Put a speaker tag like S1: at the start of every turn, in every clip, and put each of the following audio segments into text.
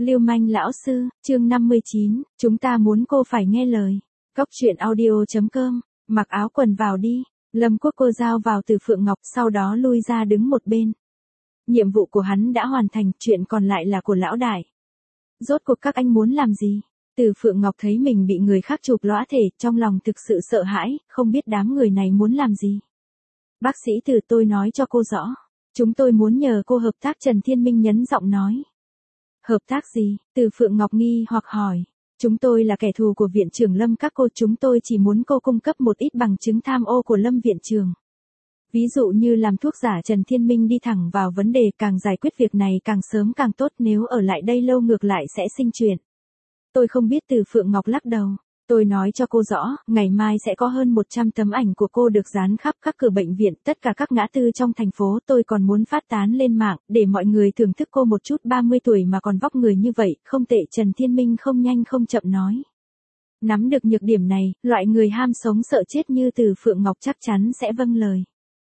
S1: Lưu manh lão sư, chương 59, chúng ta muốn cô phải nghe lời. Cóc truyện audio.com, mặc áo quần vào đi. Lâm Quốc cô giao vào Từ Phượng Ngọc, sau đó lui ra đứng một bên. Nhiệm vụ của hắn đã hoàn thành, chuyện còn lại là của lão đại. Rốt cuộc các anh muốn làm gì? Từ Phượng Ngọc thấy mình bị người khác chụp lõa thể, trong lòng thực sự sợ hãi, không biết đám người này muốn làm gì. Bác sĩ Từ, tôi nói cho cô rõ. Chúng tôi muốn nhờ cô hợp tác. Trần Thiên Minh nhấn giọng nói. Hợp tác gì? Từ Phượng Ngọc nghi hoặc hỏi. Chúng tôi là kẻ thù của viện trưởng Lâm các cô, chúng tôi chỉ muốn cô cung cấp một ít bằng chứng tham ô của Lâm viện trưởng. Ví dụ như làm thuốc giả. Trần Thiên Minh đi thẳng vào vấn đề, càng giải quyết việc này càng sớm càng tốt, nếu ở lại đây lâu ngược lại sẽ sinh chuyện. Tôi không biết. Từ Phượng Ngọc lắc đầu. Tôi nói cho cô rõ, ngày mai sẽ có hơn 100 tấm ảnh của cô được dán khắp các cửa bệnh viện, tất cả các ngã tư trong thành phố. Tôi còn muốn phát tán lên mạng, để mọi người thưởng thức cô một chút. 30 tuổi mà còn vóc người như vậy, không tệ. Trần Thiên Minh không nhanh không chậm nói. Nắm được nhược điểm này, loại người ham sống sợ chết như Từ Phượng Ngọc chắc chắn sẽ vâng lời.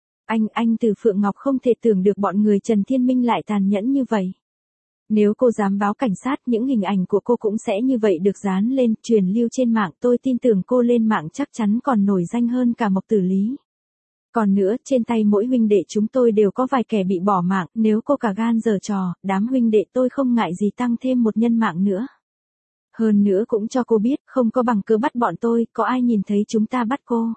S1: Anh Từ Phượng Ngọc không thể tưởng được bọn người Trần Thiên Minh lại tàn nhẫn như vậy. Nếu cô dám báo cảnh sát, những hình ảnh của cô cũng sẽ như vậy được dán lên, truyền lưu trên mạng. Tôi tin tưởng cô lên mạng chắc chắn còn nổi danh hơn cả Mộc Tử Lý. Còn nữa, trên tay mỗi huynh đệ chúng tôi đều có vài kẻ bị bỏ mạng, nếu cô cả gan giở trò, đám huynh đệ tôi không ngại gì tăng thêm một nhân mạng nữa. Hơn nữa cũng cho cô biết, không có bằng cớ bắt bọn tôi, có ai nhìn thấy chúng ta bắt cô.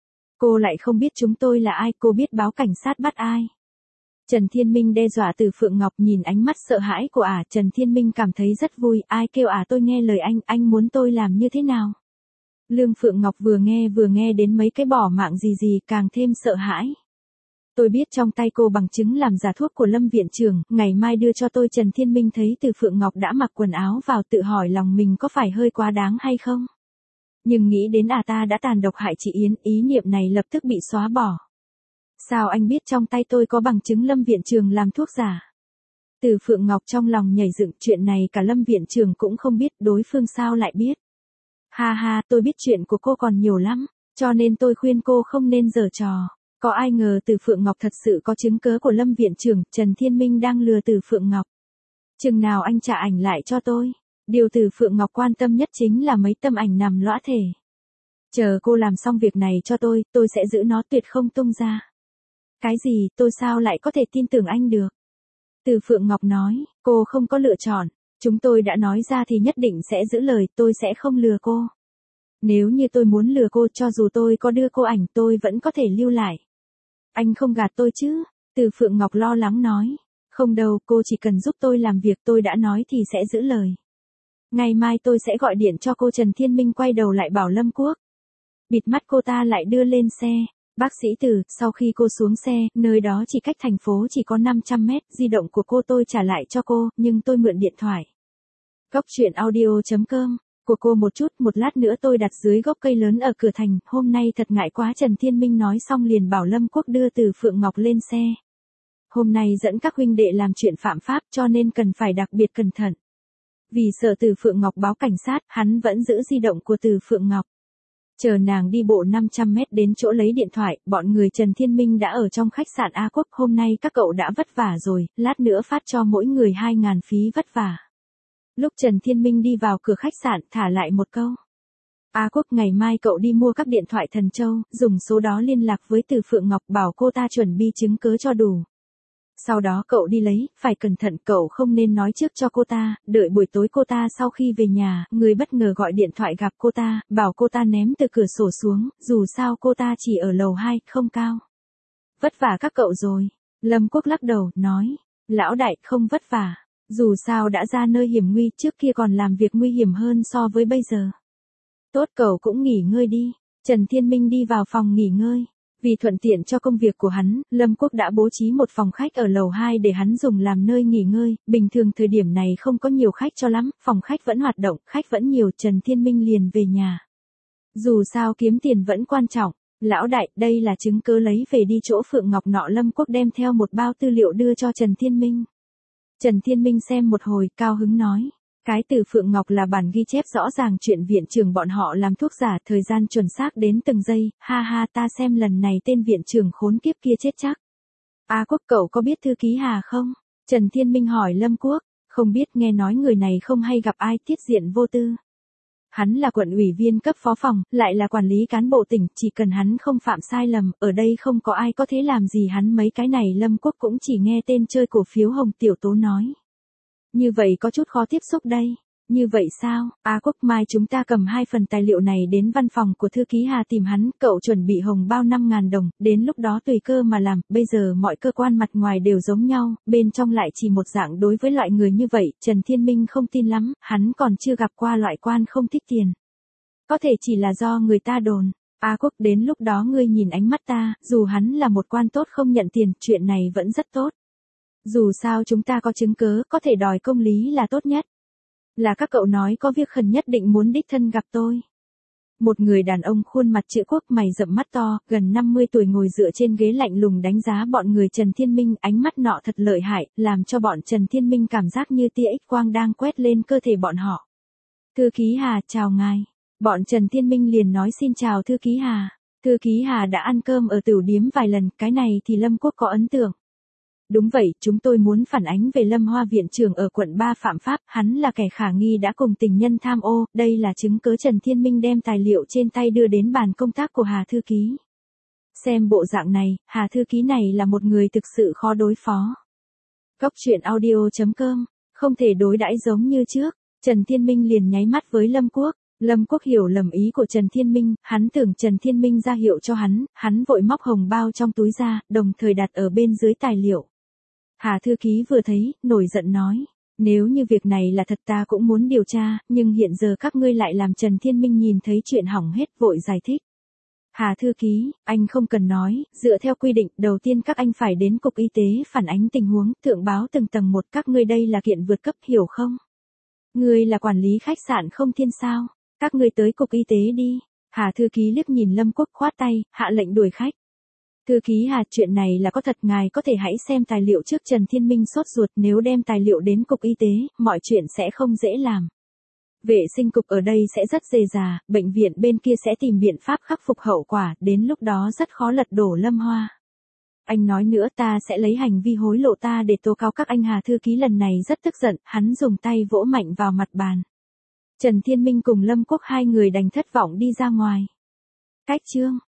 S1: Cô lại không biết chúng tôi là ai, cô biết báo cảnh sát bắt ai. Trần Thiên Minh đe dọa. Từ Phượng Ngọc nhìn ánh mắt sợ hãi của Trần Thiên Minh cảm thấy rất vui. Ai kêu tôi nghe lời anh muốn tôi làm như thế nào? Lương Phượng Ngọc vừa nghe đến mấy cái bỏ mạng gì càng thêm sợ hãi. Tôi biết trong tay cô bằng chứng làm giả thuốc của Lâm viện trưởng, ngày mai đưa cho tôi. Trần Thiên Minh thấy Từ Phượng Ngọc đã mặc quần áo vào, tự hỏi lòng mình có phải hơi quá đáng hay không? Nhưng nghĩ đến ta đã tàn độc hại chị Yến, ý niệm này lập tức bị xóa bỏ. Sao anh biết trong tay tôi có bằng chứng Lâm viện trưởng làm thuốc giả? Từ Phượng Ngọc trong lòng nhảy dựng, chuyện này cả Lâm viện trưởng cũng không biết, đối phương sao lại biết? Ha, tôi biết chuyện của cô còn nhiều lắm, cho nên tôi khuyên cô không nên giở trò. Có ai ngờ Từ Phượng Ngọc thật sự có chứng cớ của Lâm viện trưởng. Trần Thiên Minh đang lừa Từ Phượng Ngọc. Chừng nào anh trả ảnh lại cho tôi? Điều Từ Phượng Ngọc quan tâm nhất chính là mấy tấm ảnh nằm lõa thể. Chờ cô làm xong việc này cho tôi sẽ giữ nó tuyệt không tung ra. Cái gì? Tôi sao lại có thể tin tưởng anh được? Từ Phượng Ngọc nói, cô không có lựa chọn. Chúng tôi đã nói ra thì nhất định sẽ giữ lời, tôi sẽ không lừa cô. Nếu như tôi muốn lừa cô, cho dù tôi có đưa cô ảnh, tôi vẫn có thể lưu lại. Anh không gạt tôi chứ? Từ Phượng Ngọc lo lắng nói. Không đâu, cô chỉ cần giúp tôi làm việc tôi đã nói thì sẽ giữ lời. Ngày mai tôi sẽ gọi điện cho cô. Trần Thiên Minh quay đầu lại bảo Lâm Quốc. Bịt mắt cô ta lại đưa lên xe. Bác sĩ Từ, sau khi cô xuống xe, nơi đó chỉ cách thành phố chỉ có 500 mét, di động của cô tôi trả lại cho cô, nhưng tôi mượn điện thoại. Cóc truyện audio.com, của cô một lát nữa tôi đặt dưới gốc cây lớn ở cửa thành, hôm nay thật ngại quá. Trần Thiên Minh nói xong liền bảo Lâm Quốc đưa Từ Phượng Ngọc lên xe. Hôm nay dẫn các huynh đệ làm chuyện phạm pháp cho nên cần phải đặc biệt cẩn thận. Vì sợ Từ Phượng Ngọc báo cảnh sát, hắn vẫn giữ di động của Từ Phượng Ngọc. Chờ nàng đi bộ 500 mét đến chỗ lấy điện thoại, bọn người Trần Thiên Minh đã ở trong khách sạn A Quốc. Hôm nay các cậu đã vất vả rồi, lát nữa phát cho mỗi người 2.000 phí vất vả. Lúc Trần Thiên Minh đi vào cửa khách sạn, thả lại một câu. A Quốc, ngày mai cậu đi mua các điện thoại Thần Châu, dùng số đó liên lạc với Từ Phượng Ngọc, bảo cô ta chuẩn bị chứng cớ cho đủ. Sau đó cậu đi lấy, phải cẩn thận, cậu không nên nói trước cho cô ta, đợi buổi tối cô ta sau khi về nhà, người bất ngờ gọi điện thoại gặp cô ta, bảo cô ta ném từ cửa sổ xuống, dù sao cô ta chỉ ở lầu 2, không cao. Vất vả các cậu rồi. Lâm Quốc lắc đầu, nói, lão đại, không vất vả, dù sao đã ra nơi hiểm nguy, trước kia còn làm việc nguy hiểm hơn so với bây giờ. Tốt, cậu cũng nghỉ ngơi đi. Trần Thiên Minh đi vào phòng nghỉ ngơi. Vì thuận tiện cho công việc của hắn, Lâm Quốc đã bố trí một phòng khách ở lầu 2 để hắn dùng làm nơi nghỉ ngơi. Bình thường thời điểm này không có nhiều khách cho lắm, phòng khách vẫn hoạt động, khách vẫn nhiều. Trần Thiên Minh liền về nhà. Dù sao kiếm tiền vẫn quan trọng. Lão đại, đây là chứng cứ lấy về đi chỗ Phượng Ngọc nọ. Lâm Quốc đem theo một bao tư liệu đưa cho Trần Thiên Minh. Trần Thiên Minh xem một hồi, cao hứng nói. Cái Từ Phượng Ngọc là bản ghi chép rõ ràng chuyện viện trưởng bọn họ làm thuốc giả, thời gian chuẩn xác đến từng giây. Ha, ta xem lần này tên viện trưởng khốn kiếp kia chết chắc. A Quốc, cậu có biết thư ký Hà không? Trần Thiên Minh hỏi Lâm Quốc. Không biết nghe nói người này không hay gặp ai, tiết diện vô tư. Hắn là quận ủy viên cấp phó phòng, lại là quản lý cán bộ tỉnh, chỉ cần hắn không phạm sai lầm, ở đây không có ai có thể làm gì hắn mấy cái này. Lâm Quốc cũng chỉ nghe tên chơi cổ phiếu Hồng Tiểu Tố nói. Như vậy có chút khó tiếp xúc đây. Như vậy sao, Quốc mai chúng ta cầm 2 phần tài liệu này đến văn phòng của thư ký Hà tìm hắn, cậu chuẩn bị hồng bao 5.000 đồng, đến lúc đó tùy cơ mà làm, bây giờ mọi cơ quan mặt ngoài đều giống nhau, bên trong lại chỉ một dạng. Đối với loại người như vậy, Trần Thiên Minh không tin lắm, hắn còn chưa gặp qua loại quan không thích tiền. Có thể chỉ là do người ta đồn. Quốc đến lúc đó ngươi nhìn ánh mắt ta, dù hắn là một quan tốt không nhận tiền, chuyện này vẫn rất tốt. Dù sao chúng ta có chứng cớ, có thể đòi công lý là tốt nhất. Là các cậu nói có việc khẩn nhất định muốn đích thân gặp tôi. Một người đàn ông khuôn mặt chữ quốc, mày rậm mắt to, gần 50 tuổi, ngồi dựa trên ghế lạnh lùng đánh giá bọn người Trần Thiên Minh, ánh mắt nọ thật lợi hại, làm cho bọn Trần Thiên Minh cảm giác như tia X quang đang quét lên cơ thể bọn họ. Thư ký Hà, chào ngài. Bọn Trần Thiên Minh liền nói xin chào thư ký Hà. Thư ký Hà đã ăn cơm ở tửu điếm vài lần, cái này thì Lâm Quốc có ấn tượng. Đúng vậy, chúng tôi muốn phản ánh về Lâm Hoa viện trưởng ở quận 3 phạm pháp, hắn là kẻ khả nghi đã cùng tình nhân tham ô, đây là chứng cớ. Trần Thiên Minh đem tài liệu trên tay đưa đến bàn công tác của Hà thư ký. Xem bộ dạng này, Hà thư ký này là một người thực sự khó đối phó. Góc truyện audio.com, không thể đối đãi giống như trước. Trần Thiên Minh liền nháy mắt với Lâm Quốc. Lâm Quốc hiểu lầm ý của Trần Thiên Minh, hắn tưởng Trần Thiên Minh ra hiệu cho hắn vội móc hồng bao trong túi ra, đồng thời đặt ở bên dưới tài liệu. Hà thư ký vừa thấy, nổi giận nói, nếu như việc này là thật ta cũng muốn điều tra, nhưng hiện giờ các ngươi lại làm. Trần Thiên Minh nhìn thấy chuyện hỏng hết vội giải thích. Hà thư ký, anh không cần nói, dựa theo quy định, đầu tiên các anh phải đến cục y tế phản ánh tình huống, thượng báo từng tầng một, các ngươi đây là kiện vượt cấp, hiểu không? Ngươi là quản lý khách sạn Không Thiên sao? Các ngươi tới cục y tế đi. Hà thư ký liếc nhìn Lâm Quốc khoát tay, hạ lệnh đuổi khách. Thư ký Hà, chuyện này là có thật, ngài có thể hãy xem tài liệu trước. Trần Thiên Minh sốt ruột, nếu đem tài liệu đến cục y tế, mọi chuyện sẽ không dễ làm. Vệ sinh cục ở đây sẽ rất dề dà, bệnh viện bên kia sẽ tìm biện pháp khắc phục hậu quả, đến lúc đó rất khó lật đổ Lâm Hoa. Anh nói nữa, ta sẽ lấy hành vi hối lộ ta để tố cáo các anh. Hà thư ký lần này rất tức giận, hắn dùng tay vỗ mạnh vào mặt bàn. Trần Thiên Minh cùng Lâm Quốc hai người đành thất vọng đi ra ngoài. Cách chương